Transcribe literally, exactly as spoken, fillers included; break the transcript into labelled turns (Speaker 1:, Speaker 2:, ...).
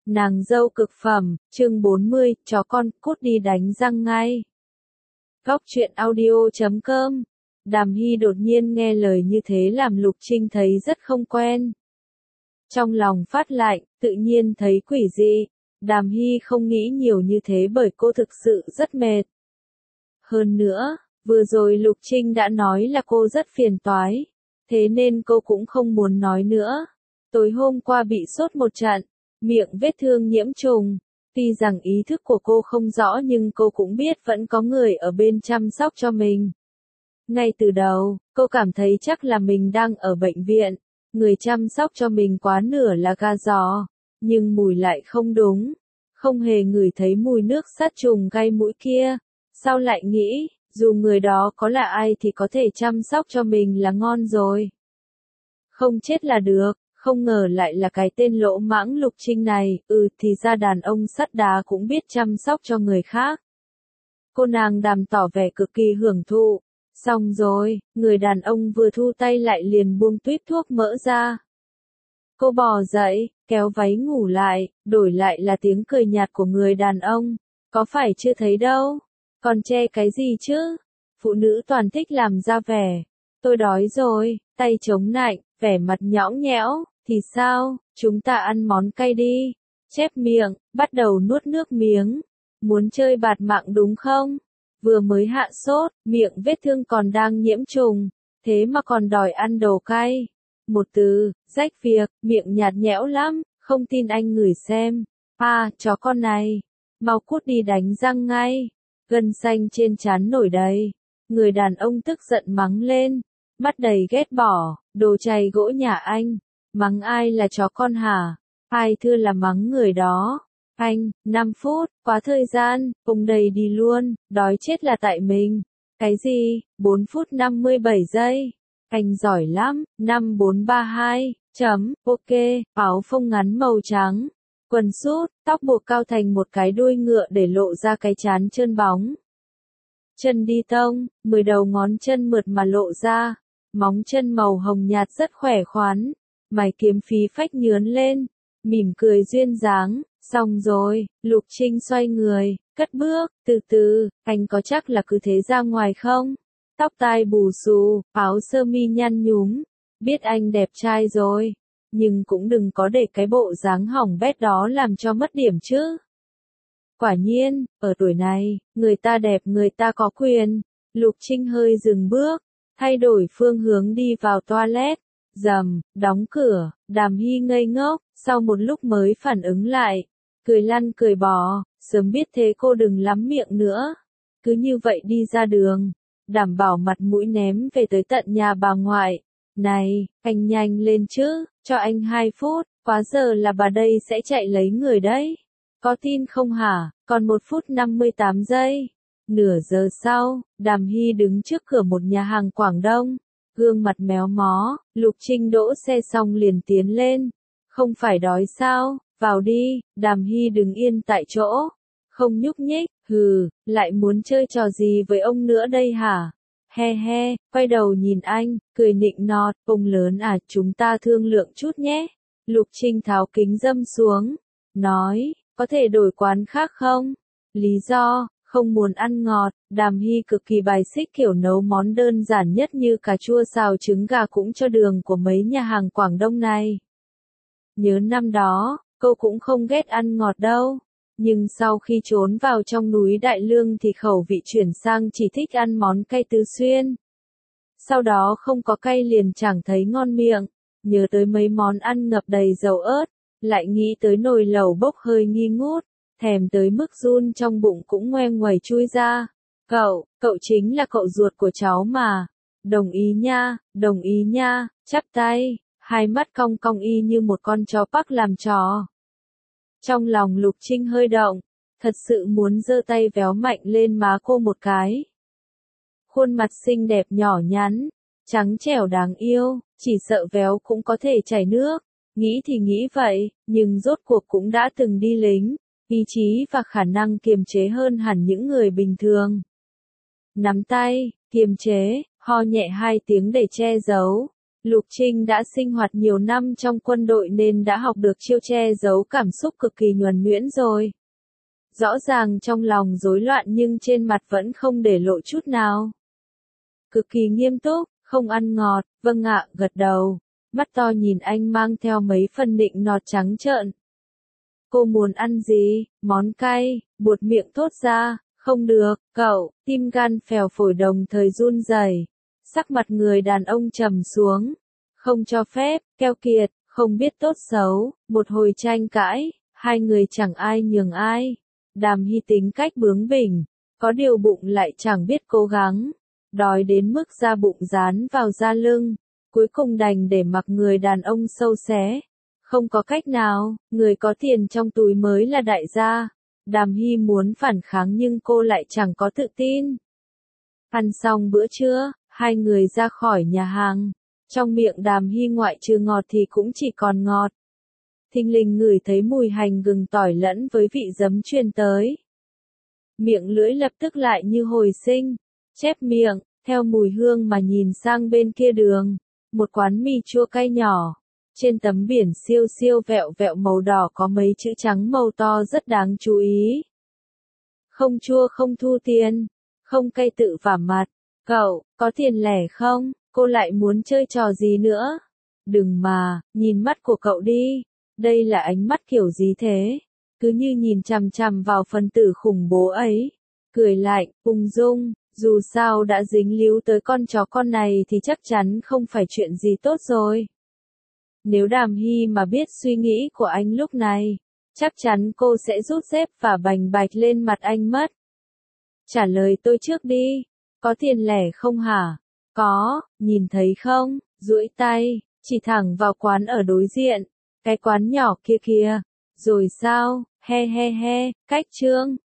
Speaker 1: Nàng dâu cực phẩm, chương bốn mươi, chó con, cút đi đánh răng ngay. Góc truyện audio chấm com. Đàm Hy đột nhiên nghe lời như thế làm Lục Trinh thấy rất không quen. Trong lòng phát lạnh, tự nhiên thấy quỷ dị. Đàm Hy không nghĩ nhiều như thế bởi cô thực sự rất mệt. Hơn nữa, vừa rồi Lục Trinh đã nói là cô rất phiền toái. Thế nên cô cũng không muốn nói nữa. Tối hôm qua bị sốt một trận, miệng vết thương nhiễm trùng. Tuy rằng ý thức của cô không rõ nhưng cô cũng biết vẫn có người ở bên chăm sóc cho mình. Ngay từ đầu, cô cảm thấy chắc là mình đang ở bệnh viện. Người chăm sóc cho mình quá nửa là gà giò. Nhưng mùi lại không đúng. Không hề ngửi thấy mùi nước sát trùng gai mũi kia. Sau lại nghĩ, dù người đó có là ai thì có thể chăm sóc cho mình là ngon rồi. Không chết là được. Không ngờ lại là cái tên lỗ mãng Lục Trinh này, ừ thì ra đàn ông sắt đá cũng biết chăm sóc cho người khác. Cô nàng Đàm tỏ vẻ cực kỳ hưởng thụ. Xong rồi, người đàn ông vừa thu tay lại liền buông tuýp thuốc mỡ ra. Cô bò dậy, kéo váy ngủ lại, đổi lại là tiếng cười nhạt của người đàn ông. Có phải chưa thấy đâu? Còn che cái gì chứ? Phụ nữ toàn thích làm ra vẻ. Tôi đói rồi, tay chống nạnh, vẻ mặt nhõng nhẽo, thì sao, chúng ta ăn món cay đi. Chép miệng, bắt đầu nuốt nước miếng. Muốn chơi bạt mạng đúng không? Vừa mới hạ sốt, miệng vết thương còn đang nhiễm trùng, thế mà còn đòi ăn đồ cay. Một từ, rách việc, miệng nhạt nhẽo lắm, không tin anh ngửi xem. À, chó con này, mau cút đi đánh răng ngay. Gân xanh trên trán nổi đầy. Người đàn ông tức giận mắng lên. Mắt đầy ghét bỏ, đồ chày gỗ nhà anh. Mắng ai là chó con hả? Ai thưa là mắng người đó. Anh, năm phút, quá thời gian, cùng đầy đi luôn, đói chết là tại mình. Cái gì, bốn phút năm mươi bảy giây. Anh giỏi lắm, năm bốn ba hai, chấm, ok, áo phông ngắn màu trắng. Quần sút, tóc buộc cao thành một cái đuôi ngựa để lộ ra cái trán trơn bóng. Chân đi tông, mười đầu ngón chân mượt mà lộ ra. Móng chân màu hồng nhạt rất khỏe khoắn. Mày kiếm phí phách nhướn lên. Mỉm cười duyên dáng. Xong rồi, Lục Trinh xoay người, cất bước, từ từ, anh có chắc là cứ thế ra ngoài không? Tóc tai bù xù, áo sơ mi nhăn nhúm. Biết anh đẹp trai rồi. Nhưng cũng đừng có để cái bộ dáng hỏng bét đó làm cho mất điểm chứ. Quả nhiên, ở tuổi này, người ta đẹp người ta có quyền. Lục Trinh hơi dừng bước, thay đổi phương hướng đi vào toilet. Rầm, đóng cửa, Đàm Hy ngây ngốc, sau một lúc mới phản ứng lại. Cười lăn cười bò, sớm biết thế cô đừng lắm miệng nữa. Cứ như vậy đi ra đường, đảm bảo mặt mũi ném về tới tận nhà bà ngoại. Này, anh nhanh lên chứ, cho anh hai phút, quá giờ là bà đây sẽ chạy lấy người đấy. Có tin không hả, còn một phút năm mươi tám giây. Nửa giờ sau, Đàm Hy đứng trước cửa một nhà hàng Quảng Đông. Gương mặt méo mó, Lục Trinh đỗ xe xong liền tiến lên. Không phải đói sao, vào đi, Đàm Hy đứng yên tại chỗ. Không nhúc nhích, hừ, lại muốn chơi trò gì với ông nữa đây hả? He he, quay đầu nhìn anh, cười nịnh nọt, ông lớn à, chúng ta thương lượng chút nhé. Lục Trinh tháo kính râm xuống, nói, có thể đổi quán khác không? Lý do, không muốn ăn ngọt. Đàm Hy cực kỳ bài xích kiểu nấu món đơn giản nhất như cà chua xào trứng gà cũng cho đường của mấy nhà hàng Quảng Đông này. Nhớ năm đó, cô cũng không ghét ăn ngọt đâu. Nhưng sau khi trốn vào trong núi Đại Lương thì khẩu vị chuyển sang chỉ thích ăn món cay tứ xuyên. Sau đó không có cay liền chẳng thấy ngon miệng. Nhớ tới mấy món ăn ngập đầy dầu ớt, lại nghĩ tới nồi lẩu bốc hơi nghi ngút. Thèm tới mức run trong bụng cũng ngoe nguẩy chui ra. Cậu, cậu chính là cậu ruột của cháu mà. Đồng ý nha, đồng ý nha, chắp tay, hai mắt cong cong y như một con chó Park làm trò. Trong lòng Lục Trinh hơi động, thật sự muốn giơ tay véo mạnh lên má cô một cái. Khuôn mặt xinh đẹp nhỏ nhắn, trắng trẻo đáng yêu, chỉ sợ véo cũng có thể chảy nước. Nghĩ thì nghĩ vậy, nhưng rốt cuộc cũng đã từng đi lính. Ý chí và khả năng kiềm chế hơn hẳn những người bình thường. Nắm tay, kiềm chế, ho nhẹ hai tiếng để che giấu. Lục Trinh đã sinh hoạt nhiều năm trong quân đội nên đã học được chiêu che giấu cảm xúc cực kỳ nhuần nhuyễn rồi. Rõ ràng trong lòng rối loạn nhưng trên mặt vẫn không để lộ chút nào. Cực kỳ nghiêm túc, không ăn ngọt, vâng ạ, gật đầu. Mắt to nhìn anh mang theo mấy phần nịnh nọt trắng trợn. Cô muốn ăn gì? Món cay, buột miệng thốt ra, không được, cậu, tim gan phèo phổi đồng thời run rẩy. Sắc mặt người đàn ông trầm xuống. Không cho phép, keo kiệt, không biết tốt xấu, một hồi tranh cãi, hai người chẳng ai nhường ai. Đàm Hy tính cách bướng bỉnh, có điều bụng lại chẳng biết cố gắng. Đói đến mức da bụng dán vào da lưng, cuối cùng đành để mặc người đàn ông sâu xé. Không có cách nào, người có tiền trong túi mới là đại gia. Đàm Hy muốn phản kháng nhưng cô lại chẳng có tự tin. Ăn xong bữa trưa, hai người ra khỏi nhà hàng. Trong miệng Đàm Hy ngoại trừ ngọt thì cũng chỉ còn ngọt. Thình lình ngửi thấy mùi hành gừng tỏi lẫn với vị giấm truyền tới. Miệng lưỡi lập tức lại như hồi sinh. Chép miệng, theo mùi hương mà nhìn sang bên kia đường. Một quán mì chua cay nhỏ. Trên tấm biển siêu siêu vẹo vẹo màu đỏ có mấy chữ trắng màu to rất đáng chú ý. Không chua không thu tiền, không cay tự vả mặt. Cậu, có tiền lẻ không? Cô lại muốn chơi trò gì nữa? Đừng mà, nhìn mắt của cậu đi. Đây là ánh mắt kiểu gì thế? Cứ như nhìn chằm chằm vào phần tử khủng bố ấy. Cười lạnh, ung dung, dù sao đã dính líu tới con chó con này thì chắc chắn không phải chuyện gì tốt rồi. Nếu Đàm Hy mà biết suy nghĩ của anh lúc này, chắc chắn cô sẽ rút dép và bành bạch lên mặt anh mất. Trả lời tôi trước đi, có tiền lẻ không hả? Có, nhìn thấy không, duỗi tay, chỉ thẳng vào quán ở đối diện, cái quán nhỏ kia kìa. Rồi sao, he he he, cách trương,